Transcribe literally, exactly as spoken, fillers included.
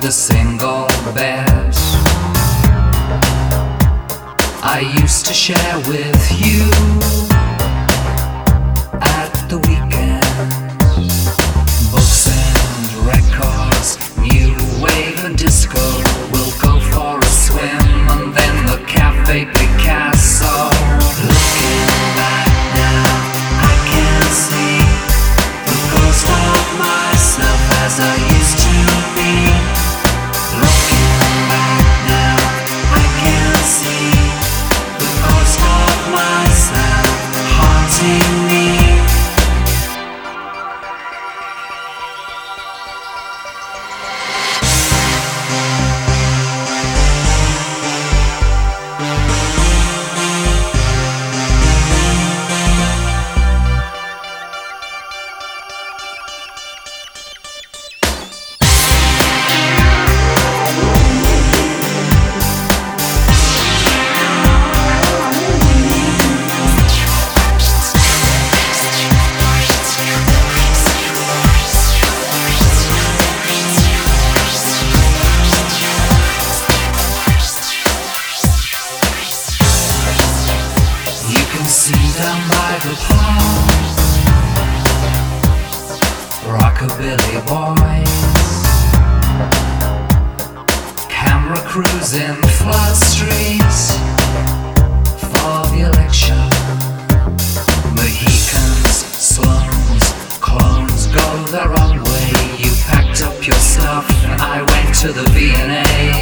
a single bed I used to share with you at the weekend. Books and records, new wave and disco. We'll go for a swim and then the Cafe Picasso. Looking back now, I can see the ghost of myself as I used to be. Looking back now, I can see the ghost of myself haunting me. See down by the park, rockabilly boys, camera crews in flood streets for the election. Mohicans, slums, clones go their own way. You packed up your stuff and I went to the V and A.